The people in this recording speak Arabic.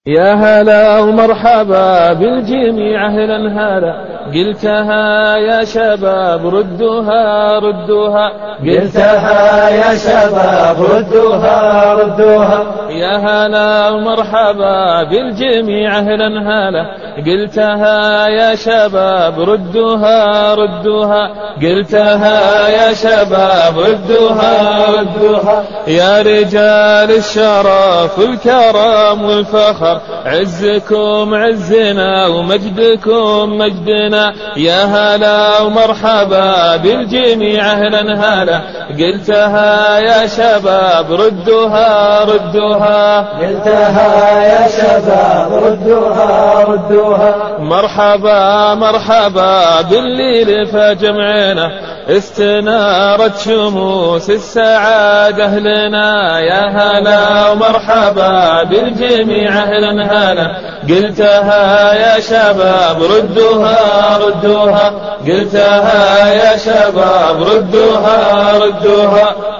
يا هلا ومرحبا بالجميع أهلا هلا، قلتها يا شباب ردوها ردوها، قلتها يا شباب ردوها ردوها. يا هلا ومرحبا بالجميع أهلا هلا، قلتها يا شباب ردوها ردوها، قلتها يا شباب ردوها ردوها. يا رجال الشرف والكرم والفخر، عزكم عزنا ومجدكم مجدنا. يا هلا ومرحبا بالجميع أهلا هلا، قلتها يا شباب ردوها ردوها، قلتها يا شباب ردوها ردوها. مرحبا مرحبا بالليل فجمعنا، استنارت شموس السعادة أهلنا. يا هلا ومرحبا بالجميع أهلا هلا، قلتها يا شباب ردوها ردوها، قلتها يا شباب ردوها ردوها.